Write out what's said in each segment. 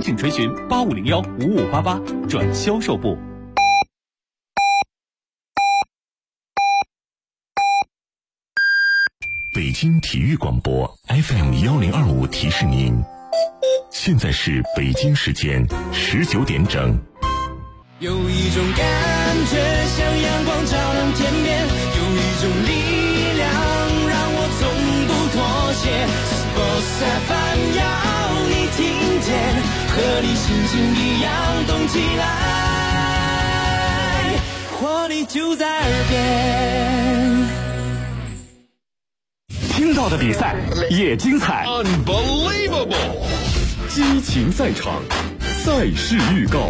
请垂询85015588转销售部。 北京体育广播 FM1025提示您，现在是北京时间19点整。 有一种感觉像阳光照亮天边，有一种力量让我从不妥协。Sports FM 要你听见，和你心情一样动起来，活力就在耳边。 听到的比赛也精彩 Unbelievable 激情赛场，赛事预告。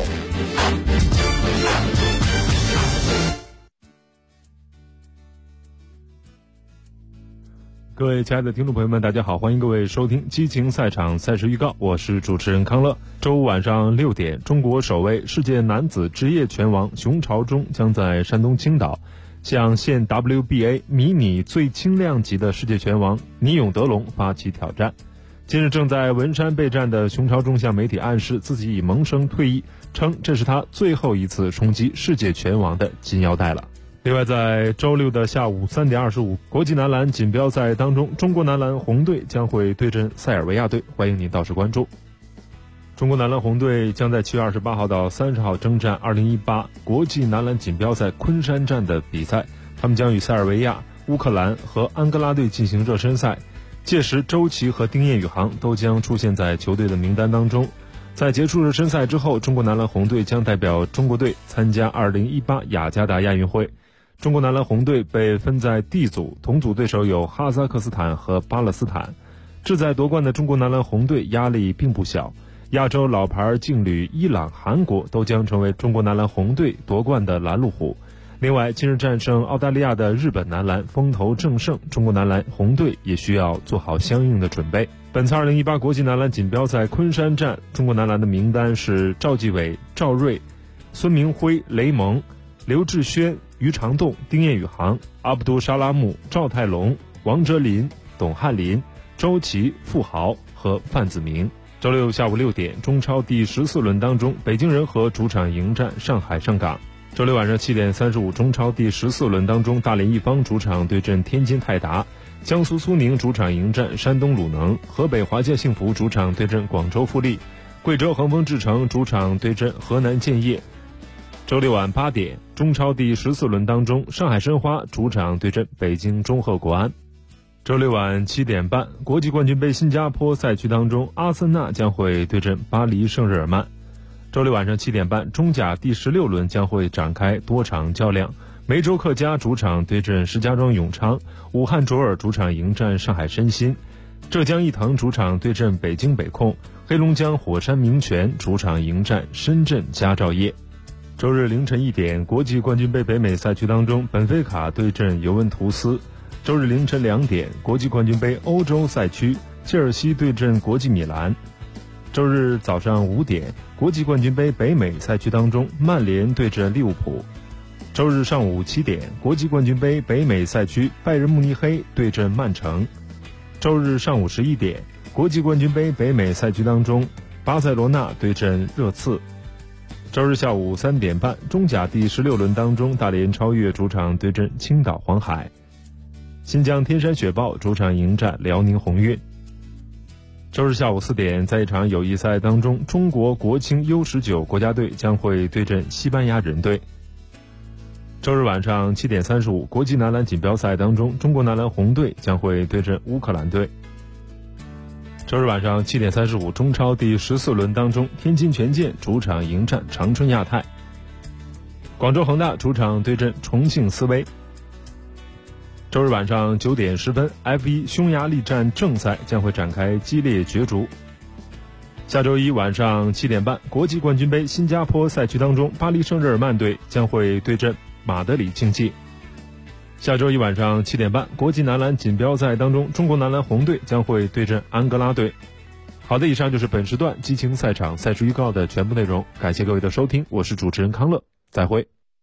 各位亲爱的听众朋友们，大家好，欢迎各位收听激情赛场赛事预告，我是主持人康乐。周五晚上6点，中国首位世界男子职业拳王熊朝忠将在山东青岛向现 WBA 迷你最轻量级的世界拳王倪永德龙发起挑战。近日正在文山备战的熊朝忠向媒体暗示自己已萌生退役，称这是他最后一次冲击世界拳王的金腰带了。另外，在周六的下午3点25，国际男篮锦标赛当中，中国男篮红队将会对阵塞尔维亚队，欢迎您到时关注。中国男篮红队将在7月28号到30号征战2018国际男篮锦标赛昆山站的比赛，他们将与塞尔维亚、乌克兰和安哥拉队进行热身赛，届时周琦和丁彦雨航都将出现在球队的名单当中。在结束热身赛之后，中国男篮红队将代表中国队参加2018雅加达亚运会。中国男篮红队被分在 D 组，同组对手有哈萨克斯坦和巴勒斯坦。志在夺冠的中国男篮红队压力并不小，亚洲老牌劲旅伊朗、韩国都将成为中国男篮红队夺冠的拦路虎。另外，近日战胜澳大利亚的日本男篮风头正盛，中国男篮红队也需要做好相应的准备。本次2018国际男篮锦标赛昆山站，中国男篮的名单是赵继伟、赵睿、孙明辉、雷蒙、刘志轩、于长栋、丁彦雨航、阿卜杜沙拉木、赵泰龙、王哲林、董翰林、周琦、傅豪和范子铭。周六下午6点，中超第14轮当中，北京人和主场迎战上海上港。周六晚上7点35，中超第14轮当中，大连一方主场对阵天津泰达，江苏苏宁主场迎战山东鲁能，河北华夏幸福主场对阵广州富力，贵州恒丰智诚主场对阵河南建业。周六晚8点，中超第14轮当中，上海申花主场对阵北京中赫国安。周六晚7点半，国际冠军杯新加坡赛区当中，阿森纳将会对阵巴黎圣日耳曼。周六晚上7点半，中甲第16轮将会展开多场较量，梅州客家主场对阵石家庄永昌，武汉卓尔主场迎战上海申鑫，浙江毅腾主场对阵北京北控，黑龙江火山明泉主场迎战深圳佳兆业。周日凌晨1点，国际冠军杯北美赛区当中，本菲卡对阵尤文图斯。周日凌晨2点，国际冠军杯欧洲赛区，切尔西对阵国际米兰。周日早上5点，国际冠军杯北美赛区当中，曼联对阵利物浦。周日上午7点，国际冠军杯北美赛区，拜仁慕尼黑对阵曼城。周日上午11点，国际冠军杯北美赛区当中，巴塞罗那对阵热刺。周日下午3点半，中甲第16轮当中，大连超越主场对阵青岛黄海，新疆天山雪豹主场迎战辽宁宏运。周日下午4点，在一场友谊赛当中，中国国青 U19 国家队将会对阵西班牙人队。周日晚上7点35，国际男篮锦标赛当中，中国男篮红队将会对阵乌克兰队。周日晚上7点35，中超第14轮当中，天津权健主场迎战长春亚泰，广州恒大主场对阵重庆斯威。周日晚上9点10分 ，F1 匈牙利站正赛将会展开激烈角逐。下周一晚上7点半，国际冠军杯新加坡赛区当中，巴黎圣日耳曼队将会对阵马德里竞技。下周一晚上7点半，国际男篮锦标赛当中，中国男篮红队将会对阵安哥拉队。好的，以上就是本时段激情赛场赛事预告的全部内容，感谢各位的收听，我是主持人康乐，再会。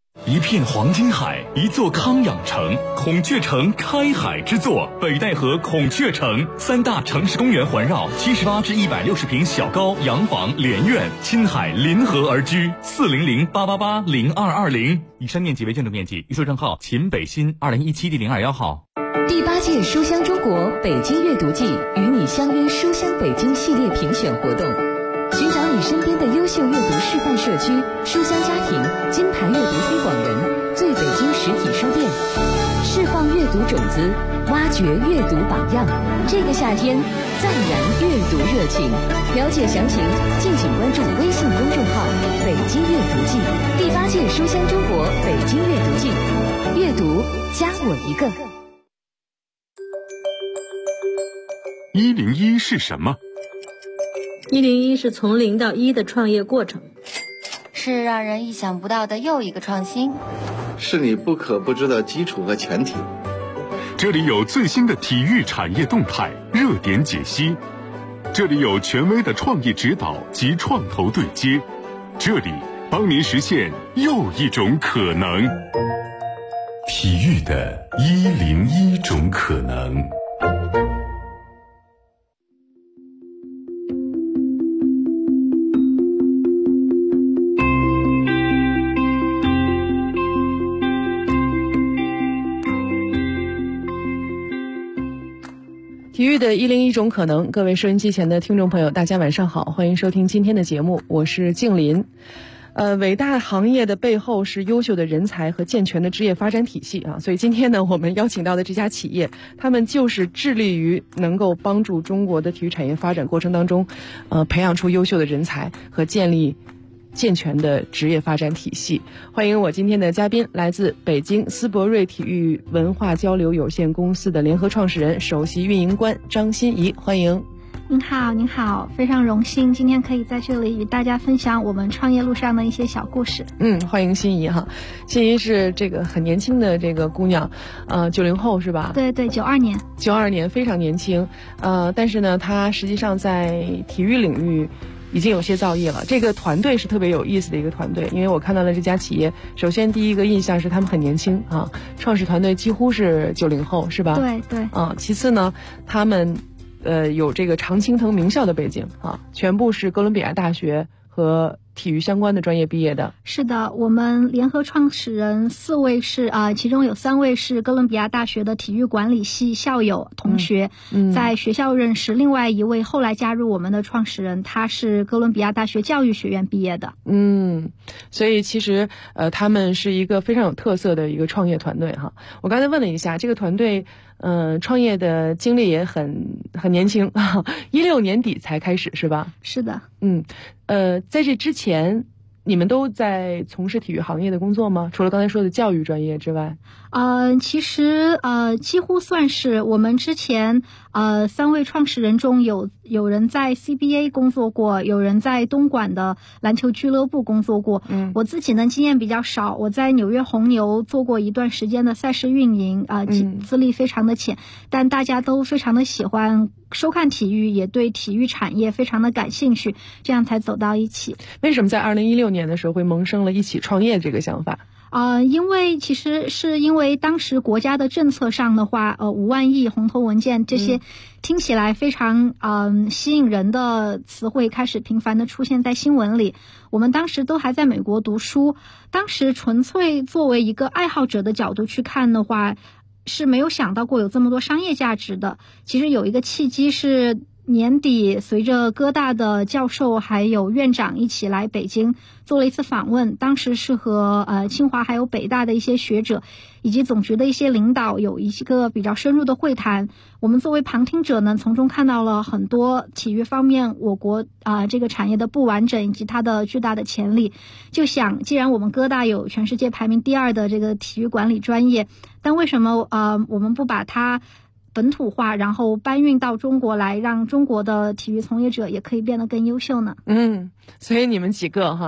一片黄金海，一座康养城，孔雀城开海之作，北戴河孔雀城，3大城市公园环绕，78至160平小高洋房连院，亲海临河而居，400-888-0220。以上面积为建筑面积，预售账号秦北新2017第02号。 第8届书香中国北京阅读季与你相约书香北京系列评选活动，寻找你身边的优秀阅读示范社区、书香家庭、金牌阅读推广人、最北京实体书店，释放阅读种子，挖掘阅读榜样。这个夏天，暂燃阅读热情。了解详情，敬请关注微信公众号“北京阅读季”。第8届书香中国北京阅读季，阅读加我一个。 101是什么 ？101是从0到1的创业过程， 是让人意想不到的又一个创新， 是你不可不知的基础和前提。 这里有最新的体育产业动态、热点解析，这里有权威的创业指导及创投对接，这里帮您实现又一种可能。体育的101种可能。 体育的101种可能，各位收音机前的听众朋友，大家晚上好，欢迎收听今天的节目，我是静林。伟大行业的背后是优秀的人才和健全的职业发展体系啊，所以今天呢，我们邀请到的这家企业，他们就是致力于能够帮助中国的体育产业发展过程当中，培养出优秀的人才和建立健全的职业发展体系。欢迎我今天的嘉宾，来自北京斯伯瑞体育文化交流有限公司的联合创始人、首席运营官张欣怡，欢迎。 您好，您好，非常荣幸今天可以在这里与大家分享我们创业路上的一些小故事。 欢迎欣怡哈。欣怡是这个很年轻的这个姑娘，90后是吧？ 对对，92 年非常年轻，但是呢，她实际上在体育领域已经有些造诣了。这个团队是特别有意思的一个团队，因为我看到了这家企业，首先第一个印象是他们很年轻啊，创始团队几乎是90后是吧？ 对对。 其次呢，他们有这个常青藤名校的背景啊，全部是哥伦比亚大学和体育相关的专业毕业的。 是的，我们联合创始人4位是其中有3位是哥伦比亚大学的体育管理系校友同学，在学校认识。另外一位后来加入我们的创始人，他是哥伦比亚大学教育学院毕业的。 所以其实他们是一个非常有特色的一个创业团队哈。我刚才问了一下，这个团队创业的经历也很年轻，16年底才开始是吧？ 是的。 在这之前你们都在从事体育行业的工作吗？除了刚才说的教育专业之外？ 其实几乎算是。我们之前3位创始人中有人在 CBA 工作过，有人在东莞的篮球俱乐部工作过。我自己呢经验比较少，我在纽约红牛做过一段时间的赛事运营，资历非常的浅，但大家都非常的喜欢收看体育，也对体育产业非常的感兴趣，这样才走到一起。 为什么在2016年的时候会萌生了一起创业这个想法？ 其实是因为当时国家的政策上的话，5万亿红头文件这些听起来非常吸引人的词汇开始频繁的出现在新闻里。我们当时都还在美国读书，当时纯粹作为一个爱好者的角度去看的话，是没有想到过有这么多商业价值的。其实有一个契机是年底，随着哥大的教授还有院长一起来北京做了一次访问，当时是和清华还有北大的一些学者以及总局的一些领导有一个比较深入的会谈。我们作为旁听者呢，从中看到了很多体育方面我国这个产业的不完整以及它的巨大的潜力。就想，既然我们哥大有全世界排名第2的这个体育管理专业，但为什么我们不把它本土化，然后搬运到中国来，让中国的体育从业者也可以变得更优秀呢？ 所以你们几个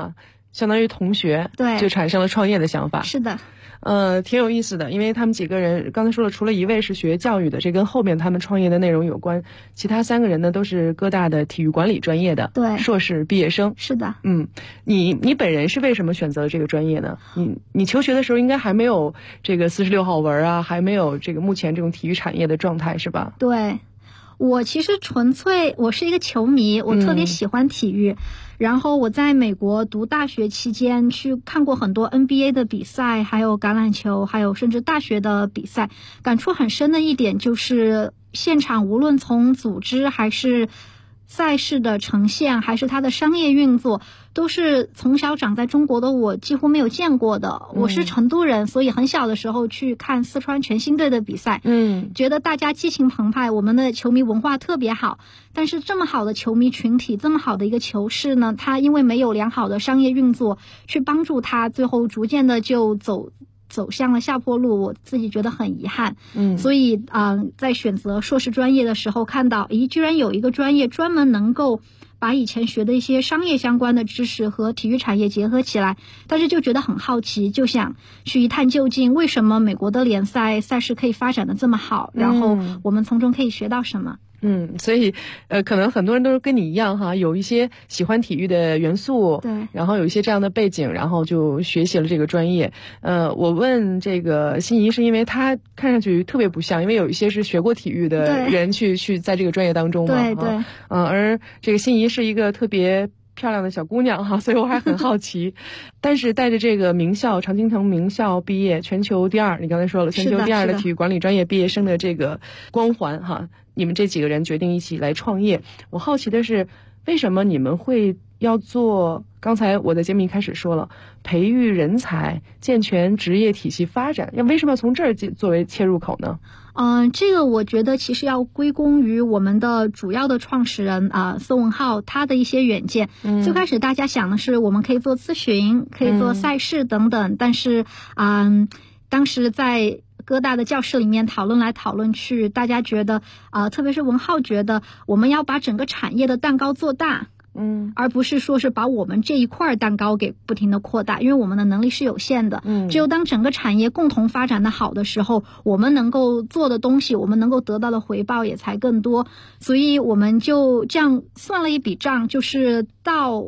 相当于同学， 对， 就产生了创业的想法。 是的。 挺有意思的，因为他们几个人刚才说了，除了一位是学教育的，这跟后面他们创业的内容有关，其他3个人呢都是哥大的体育管理专业的， 对， 硕士毕业生。 是的。 你本人是为什么选择这个专业呢？你求学的时候应该还没有这个46号文啊，还没有这个目前这种体育产业的状态，是吧？ 对，我其实纯粹我是一个球迷，我特别喜欢体育。然后我在美国读大学期间去看过很多 NBA 的比赛，还有橄榄球，还有甚至大学的比赛。感触很深的一点就是现场无论从组织还是赛事的呈现，还是它的商业运作，都是从小长在中国的我几乎没有见过的。我是成都人，所以很小的时候去看四川全兴队的比赛，觉得大家激情澎湃，我们的球迷文化特别好。但是这么好的球迷群体，这么好的一个球市呢，它因为没有良好的商业运作去帮助它，最后逐渐的就走向了下坡路，我自己觉得很遗憾。所以在选择硕士专业的时候看到，居然有一个专业专门能够把以前学的一些商业相关的知识和体育产业结合起来，但是就觉得很好奇，就想去一探究竟，为什么美国的联赛赛事可以发展的这么好，然后我们从中可以学到什么。 所以可能很多人都是跟你一样哈，有一些喜欢体育的元素， 对， 然后有一些这样的背景，然后就学习了这个专业。我问这个心怡是因为他看上去特别不像，因为有一些是学过体育的人去在这个专业当中嘛， 对， 而这个心怡是一个特别漂亮的小姑娘哈，所以我还很好奇。但是带着这个名校常青藤名校毕业，全球第2，你刚才说了全球第2的体育管理专业毕业生的这个光环哈，你们这几个人决定一起来创业。我好奇的是，为什么你们会要做？刚才我在节目一开始说了，培育人才，健全职业体系发展，为什么要从这儿作为切入口呢？ 这个我觉得其实要归功于我们的主要的创始人孙文浩他的一些远见。最开始大家想的是我们可以做咨询，可以做赛事等等，但是当时在哥大的教室里面讨论来讨论去，大家觉得特别是文浩觉得我们要把整个产业的蛋糕做大，而不是说是把我们这一块蛋糕给不停的扩大，因为我们的能力是有限的。只有当整个产业共同发展的好的时候，我们能够做的东西，我们能够得到的回报也才更多。所以我们就这样算了一笔账，就是到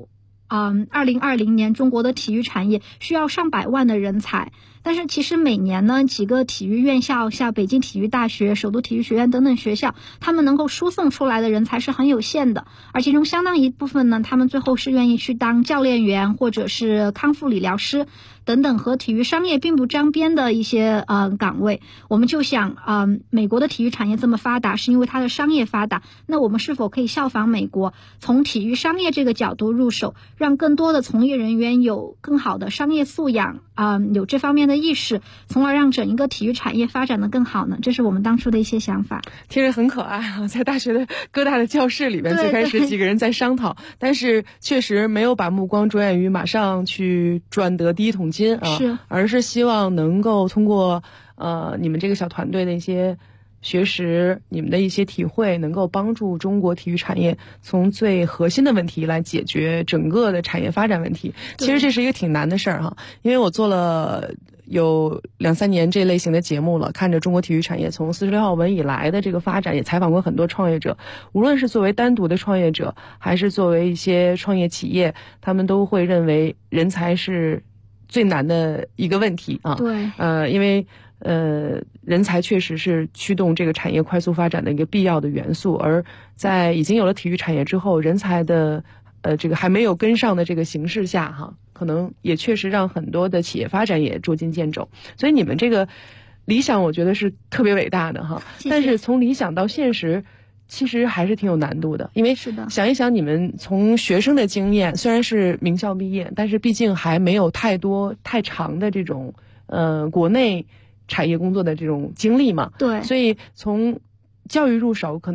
2020年中国的体育产业需要上百万的人才。但是其实每年呢，几个体育院校，像北京体育大学、首都体育学院等等学校，他们能够输送出来的人才是很有限的，而其中相当一部分呢，他们最后是愿意去当教练员或者是康复理疗师等等和体育商业并不沾边的一些岗位。我们就想美国的体育产业这么发达是因为它的商业发达，那我们是否可以效仿美国，从体育商业这个角度入手，让更多的从业人员有更好的商业素养，有这方面的意识，从而让整一个体育产业发展的更好呢？这是我们当初的一些想法。 听着很可爱啊，在大学的哥大的教室里面，最开始几个人在商讨，但是确实没有把目光着眼于马上去赚得第一桶金啊，而是希望能够通过你们这个小团队的一些学识，你们的一些体会，能够帮助中国体育产业从最核心的问题来解决整个的产业发展问题。其实这是一个挺难的事儿哈，因为我做了有2-3年这类型的节目了，看着中国体育产业从46号文以来的这个发展，也采访过很多创业者，无论是作为单独的创业者，还是作为一些创业企业，他们都会认为人才是最难的一个问题啊。 对， 因为人才确实是驱动这个产业快速发展的一个必要的元素，而在已经有了体育产业之后，人才的这个还没有跟上的这个形势下哈，可能也确实让很多的企业发展也捉襟见肘。所以你们这个理想我觉得是特别伟大的哈， 谢谢。 但是从理想到现实其实还是挺有难度的，因为想一想你们从学生的经验，虽然是名校毕业，但是毕竟还没有太长的这种国内产业工作的这种经历嘛， 对， 所以从教育入手，可能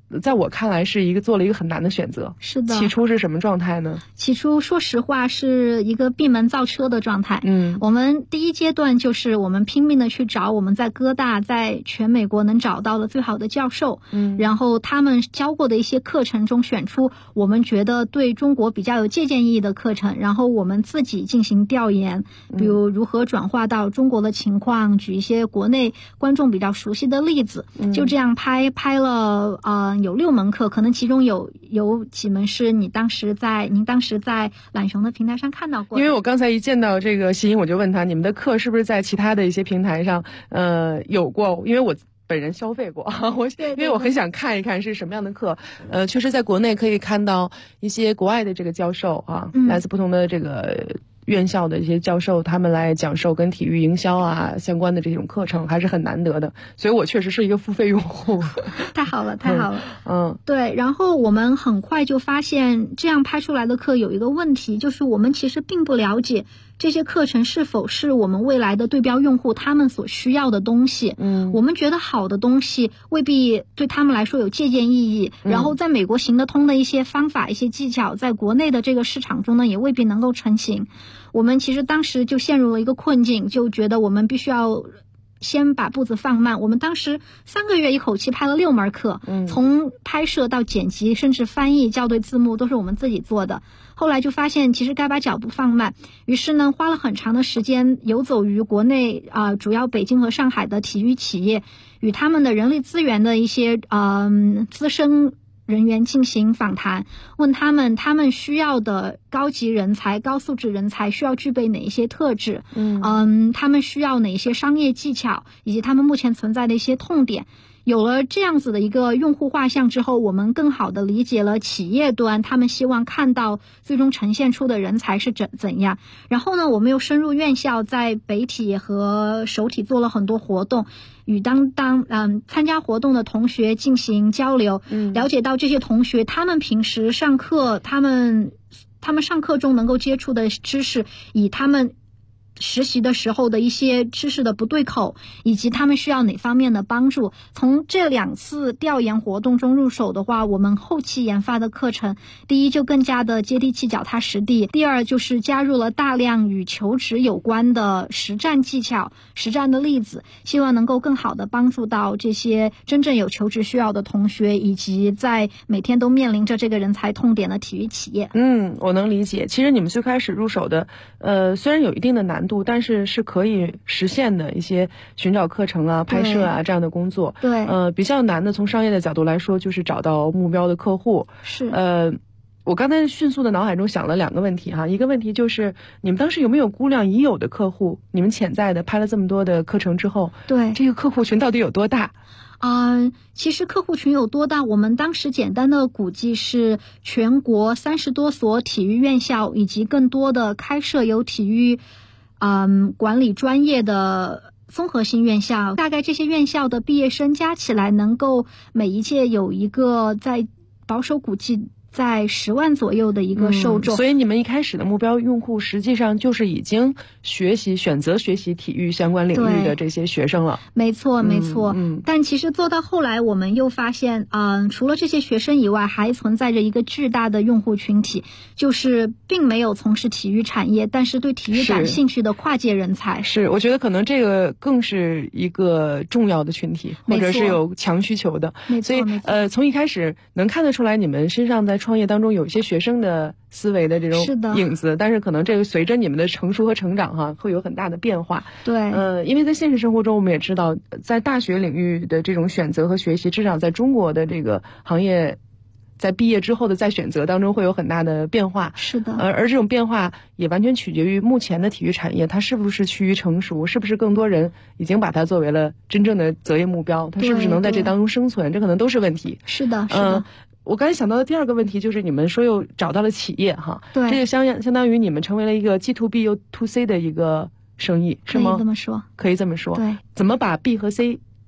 在我看来是做了一个很难的选择。 是的。 起初是什么状态呢？ 起初说实话是一个闭门造车的状态。我们第一阶段就是我们拼命的去找我们在哥大在全美国能找到的最好的教授，然后他们教过的一些课程中选出我们觉得对中国比较有借鉴意义的课程，然后我们自己进行调研，比如如何转化到中国的情况，举一些国内观众比较熟悉的例子，就这样拍了有6门课，可能其中有几门是您当时在懒熊的平台上看到过的。 因为我刚才一见到这个西音，我就问他你们的课是不是在其他的一些平台上有过，因为我本人消费过，因为我很想看一看是什么样的课。确实在国内可以看到一些国外的这个教授啊，来自不同的这个院校的一些教授，他们来讲授跟体育营销啊相关的这种课程，还是很难得的。所以我确实是一个付费用户。 太好了，太好了。对。然后我们很快就发现，这样拍出来的课有一个问题，就是我们其实并不了解这些课程是否是我们未来的对标用户他们所需要的东西。我们觉得好的东西未必对他们来说有借鉴意义，然后在美国行得通的一些方法、一些技巧，在国内的这个市场中呢，也未必能够成型。我们其实当时就陷入了一个困境，就觉得我们必须要先把步子放慢。我们当时3个月一口气拍了6门课，从拍摄到剪辑甚至翻译校对字幕都是我们自己做的。后来就发现其实该把脚步放慢，于是呢花了很长的时间游走于国内主要北京和上海的体育企业，与他们的人力资源的一些资深人员进行访谈，问他们需要的高级人才、高素质人才需要具备哪一些特质，他们需要哪些商业技巧，以及他们目前存在的一些痛点。有了这样子的一个用户画像之后，我们更好的理解了企业端他们希望看到最终呈现出的人才是怎样。然后呢，我们又深入院校，在北体和首体做了很多活动，与参加活动的同学进行交流，了解到这些同学他们平时上课，他们上课中能够接触的知识，以他们实习的时候的一些知识的不对口，以及他们需要哪方面的帮助。从这2次调研活动中入手的话，我们后期研发的课程，第一就更加的接地气、脚踏实地，第二就是加入了大量与求职有关的实战技巧、实战的例子，希望能够更好的帮助到这些真正有求职需要的同学，以及在每天都面临着这个人才痛点的体育企业。 我能理解。其实你们最开始入手的虽然有一定的难度，但是是可以实现的一些寻找课程啊、拍摄啊这样的工作。 对。 比较难的从商业的角度来说，就是找到目标的客户。 是。 我刚才迅速的脑海中想了2个问题哈，一个问题就是你们当时有没有估量已有的客户，你们潜在的拍了这么多的课程之后， 对这个客户群到底有多大？ 其实客户群有多大，我们当时简单的估计是全国30多所体育院校，以及更多的开设有体育管理专业的综合性院校，大概这些院校的毕业生加起来能够每一届有一个在保守估计在10万左右的一个受众。 所以你们一开始的目标用户实际上就是已经选择学习体育相关领域的这些学生了。 没错没错。但其实做到后来我们又发现除了这些学生以外，还存在着一个巨大的用户群体，就是并没有从事体育产业但是对体育感兴趣的跨界人才。 是，我觉得可能这个更是一个重要的群体，或者是有强需求的。所以从一开始能看得出来你们身上在创业当中有一些学生的思维的这种影子，但是可能这个随着你们的成熟和成长会有很大的变化。 对。 因为在现实生活中我们也知道，在大学领域的这种选择和学习，至少在中国的这个行业在毕业之后的再选择当中会有很大的变化。 是的。 而这种变化也完全取决于目前的体育产业它是不是趋于成熟，是不是更多人已经把它作为了真正的择业目标，它是不是能在这当中生存，这可能都是问题。 是的是的。 我刚才想到的第2个问题就是你们说又找到了企业对， 这就相当于你们成为了一个既 to B 又 to C 的一个生意，是吗？ 可以这么说。 可以这么说。 对。 怎么把 B 和 C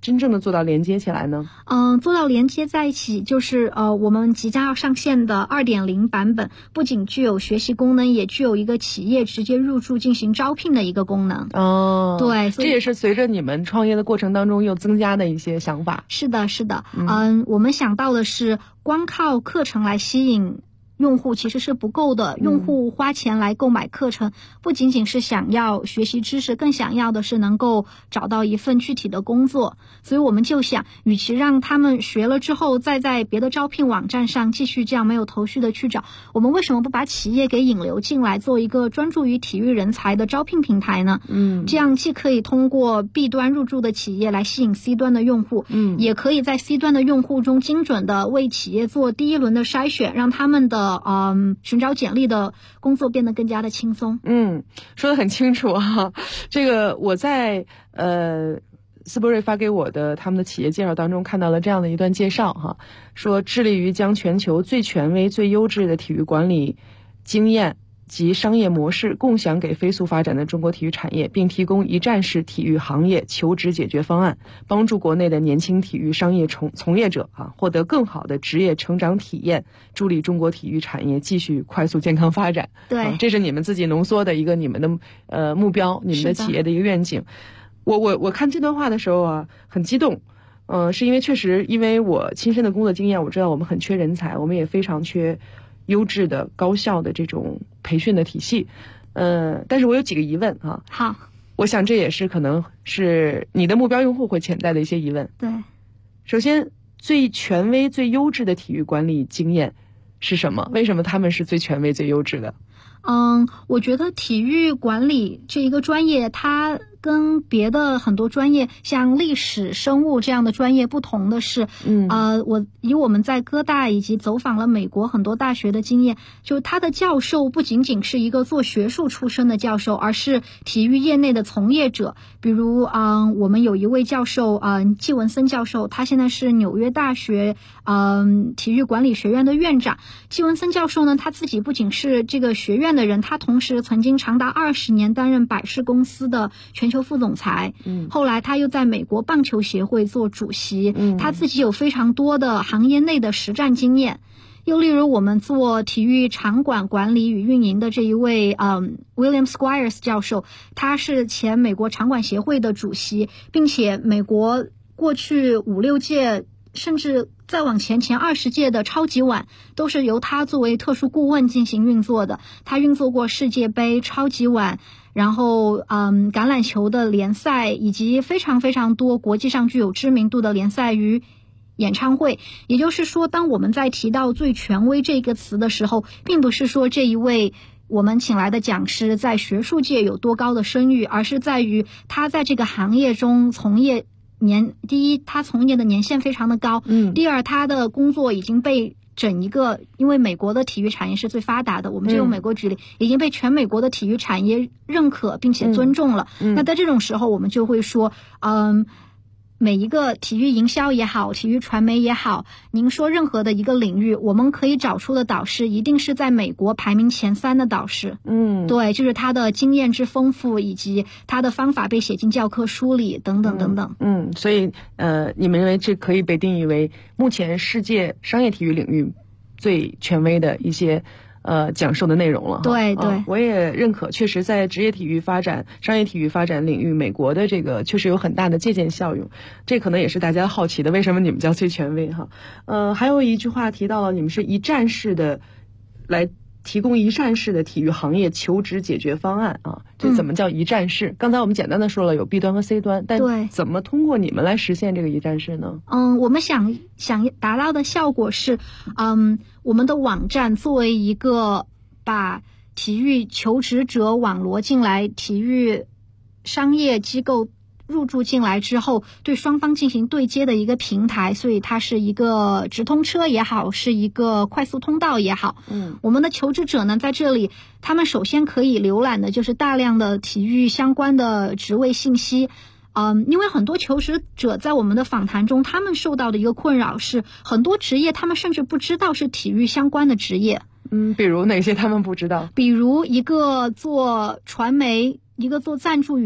真正的做到连接起来呢？ 做到连接在一起，就是我们即将要上线的 2.0 版本，不仅具有学习功能，也具有一个企业直接入驻进行招聘的一个功能。对， 这也是随着你们创业的过程当中又增加的一些想法。 是的，我们想到的是，光靠课程来吸引用户其实是不够的，用户花钱来购买课程，不仅仅是想要学习知识，更想要的是能够找到一份具体的工作。所以我们就想，与其让他们学了之后再在别的招聘网站上继续这样没有头绪的去找，我们为什么不把企业给引流进来，做一个专注于体育人才的招聘平台呢？这样既可以通过 B 端入驻的企业来吸引 C 端的用户，也可以在 C 端的用户中精准的为企业做第一轮的筛选，让他们的寻找简历的工作变得更加的轻松。 说得很清楚啊。这个我在斯伯瑞发给我的他们的企业介绍当中看到了这样的一段介绍哈，说致力于将全球最权威、最优质的体育管理经验及商业模式共享给飞速发展的中国体育产业，并提供一站式体育行业求职解决方案，帮助国内的年轻体育商业从业者获得更好的职业成长体验，助力中国体育产业继续快速健康发展。 对， 这是你们自己浓缩的一个你们的目标，你们的企业的一个愿景。我看这段话的时候很激动。是因为确实因为我亲身的工作经验，我知道我们很缺人才，我们也非常缺优质的高效的这种培训的体系。但是我有几个疑问啊。 好， 我想这也是可能是你的目标用户会潜在的一些疑问。 对， 首先最权威最优质的体育管理经验是什么？为什么他们是最权威最优质的？ 我觉得体育管理这一个专业，它跟别的很多专业像历史、生物这样的专业不同的是，我们在哥大以及走访了美国很多大学的经验，就他的教授不仅仅是一个做学术出身的教授，而是体育业内的从业者。比如我们有一位教授季文森教授，他现在是纽约大学体育管理学院的院长。季文森教授呢，他自己不仅是这个学院的人，他同时曾经长达20年担任百事公司的全球副总裁。后来他又在美国棒球协会做主席。他自己有非常多的行业内的实战经验。又例如我们做体育场馆管理与运营的这一位William Squires 教授，他是前美国场馆协会的主席，并且美国过去5-6届甚至再往前20届的超级碗都是由他作为特殊顾问进行运作的。他运作过世界杯、超级碗，然后橄榄球的联赛，以及非常非常多国际上具有知名度的联赛与演唱会。也就是说，当我们在提到最权威这个词的时候，并不是说这一位我们请来的讲师在学术界有多高的声誉，而是在于他在这个行业中从业第一，他从业的年限非常的高。第二，他的工作已经被因为美国的体育产业是最发达的，我们就用美国举例，已经被全美国的体育产业认可并且尊重了。那在这种时候，我们就会说，每一个体育营销也好，体育传媒也好，您说任何的一个领域，我们可以找出的导师一定是在美国排名前3的导师。对，就是他的经验之丰富，以及他的方法被写进教科书里等等等等。 所以你们认为这可以被定义为目前世界商业体育领域最权威的一些讲授的内容了。 对对， 我也认可，确实在职业体育发展、商业体育发展领域，美国的这个确实有很大的借鉴效用。这可能也是大家好奇的，为什么你们叫最权威哈？还有一句话提到了，你们是一站式的来提供一站式的体育行业求职解决方案啊。这怎么叫一站式？刚才我们简单的说了有 B 端和 C 端，但怎么通过你们来实现这个一站式呢？ 我们想达到的效果是，我们的网站作为一个把体育求职者网罗进来，体育商业机构入驻进来之后，对双方进行对接的一个平台，所以它是一个直通车也好，是一个快速通道也好。我们的求职者呢，在这里他们首先可以浏览的就是大量的体育相关的职位信息。因为很多求职者在我们的访谈中，他们受到的一个困扰是，很多职业他们甚至不知道是体育相关的职业。 比如哪些他们不知道？ 比如一个做传媒，一个做赞助与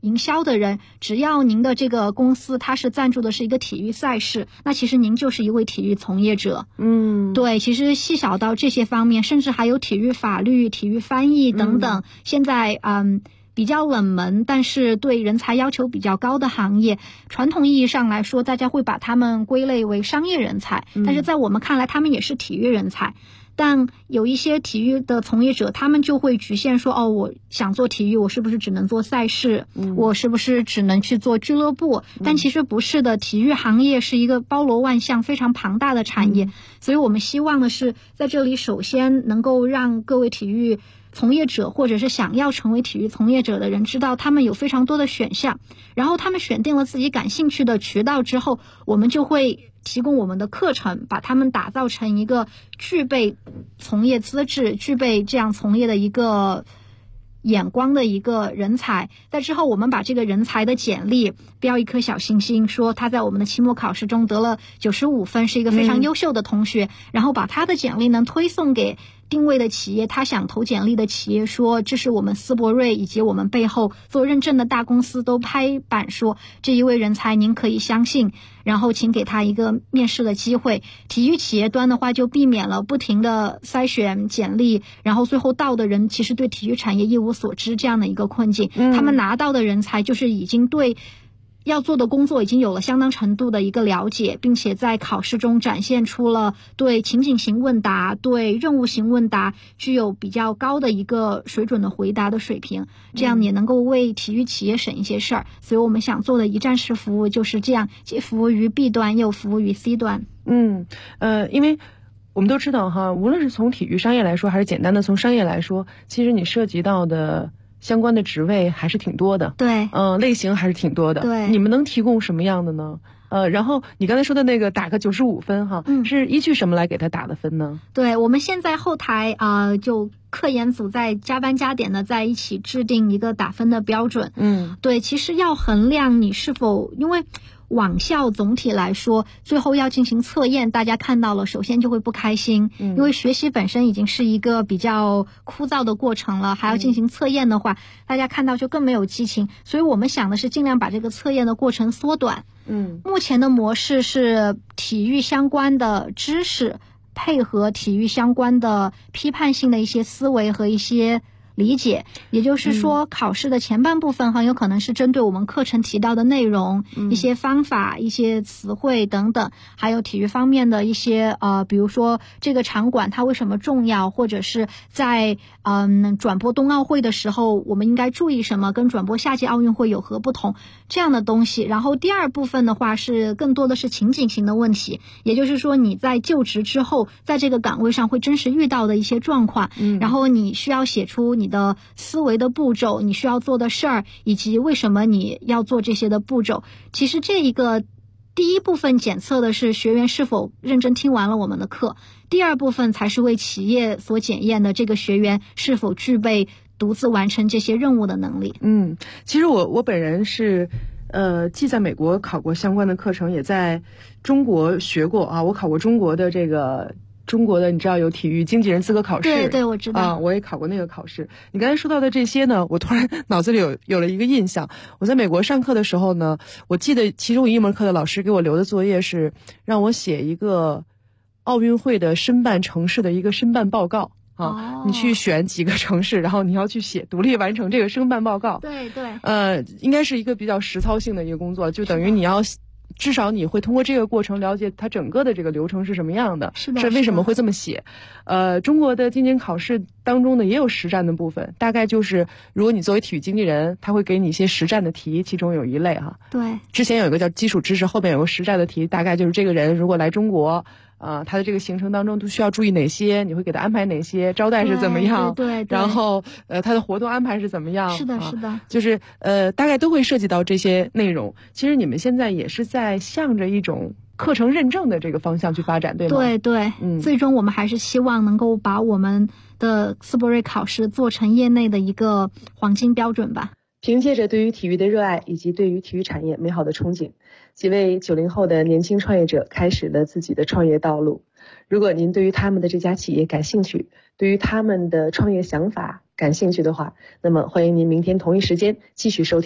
营销的人，只要您的这个公司它是赞助的是一个体育赛事，那其实您就是一位体育从业者。对，其实细小到这些方面，甚至还有体育法律、体育翻译等等，现在比较冷门但是对人才要求比较高的行业，传统意义上来说大家会把他们归类为商业人才，但是在我们看来他们也是体育人才。但有一些体育的从业者，他们就会局限说，我想做体育，我是不是只能做赛事，我是不是只能去做俱乐部，但其实不是的，体育行业是一个包罗万象非常庞大的产业，所以我们希望的是在这里首先能够让各位体育从业者或者是想要成为体育从业者的人知道他们有非常多的选项，然后他们选定了自己感兴趣的渠道之后，我们就会提供我们的课程，把他们打造成一个具备从业资质、具备这样从业的一个眼光的一个人才。在之后我们把这个人才的简历标一颗小星星，说他在我们的期末考试中得了95分，是一个非常优秀的同学，然后把他的简历呢推送给定位的企业，他想投简历的企业，说这是我们斯伯瑞以及我们背后做认证的大公司都拍板说这一位人才您可以相信，然后请给他一个面试的机会。体育企业端的话就避免了不停的筛选简历，然后最后到的人其实对体育产业一无所知这样的一个困境，他们拿到的人才就是已经对要做的工作已经有了相当程度的一个了解，并且在考试中展现出了对情景型问答、对任务型问答具有比较高的一个水准的回答的水平，这样也能够为体育企业省一些事儿。所以我们想做的一站式服务就是这样，既服务于 B 端又服务于 C 端。 因为我们都知道哈，无论是从体育商业来说，还是简单的从商业来说，其实你涉及到的相关的职位还是挺多的， 对， 类型还是挺多的， 对。 你们能提供什么样的呢？然后你刚才说的那个打个95分哈，是依据什么来给他打的分呢？ 对，我们现在后台就科研组在加班加点的在一起制定一个打分的标准。对，其实要衡量你是否，因为网校总体来说最后要进行测验，大家看到了首先就会不开心，因为学习本身已经是一个比较枯燥的过程了，还要进行测验的话，大家看到就更没有激情，所以我们想的是尽量把这个测验的过程缩短。目前的模式是体育相关的知识配合体育相关的批判性的一些思维和一些理解，也就是说考试的前半部分很有可能是针对我们课程提到的内容，一些方法、一些词汇等等，还有体育方面的一些比如说这个场馆它为什么重要，或者是在转播冬奥会的时候我们应该注意什么，跟转播夏季奥运会有何不同，这样的东西。然后第二部分的话是更多的是情景型的问题，也就是说你在就职之后在这个岗位上会真实遇到的一些状况，然后你需要写出你的思维的步骤，你需要做的事儿，以及为什么你要做这些的步骤。其实这一个第一部分检测的是学员是否认真听完了我们的课，第二部分才是为企业所检验的这个学员是否具备独自完成这些任务的能力。 其实我本人是既在美国考过相关的课程，也在中国学过啊，我考过中国的你知道有体育经纪人资格考试， 对，我知道我也考过那个考试。你刚才说到的这些呢，我突然脑子里有了一个印象。我在美国上课的时候呢，我记得其中一门课的老师给我留的作业是让我写一个奥运会的申办城市的一个申办报告你去选几个城市，然后你要去写，独立完成这个申办报告。 对， 应该是一个比较实操性的一个工作，就等于你要至少你会通过这个过程了解它整个的这个流程是什么样的， 是为什么会这么写。中国的经纪人考试当中呢也有实战的部分，大概就是如果你作为体育经纪人，他会给你一些实战的题，其中有一类对， 之前有一个叫基础知识，后面有个实战的题，大概就是这个人如果来中国他的这个行程当中都需要注意哪些，你会给他安排哪些，招待是怎么样， 对， 然后他的活动安排是怎么样， 是的就是最大概都会涉及到这些内容。其实你们现在也是在向着一种课程认证的这个方向去发展，对吗？ 对，最终我们还是希望能够把我们的斯伯瑞考试做成业内的一个黄金标准吧。 凭借着对于体育的热爱以及对于体育产业美好的憧憬，几位90后的年轻创业者开始了自己的创业道路。如果您对于他们的这家企业感兴趣，对于他们的创业想法感兴趣的话，那么欢迎您明天同一时间继续收听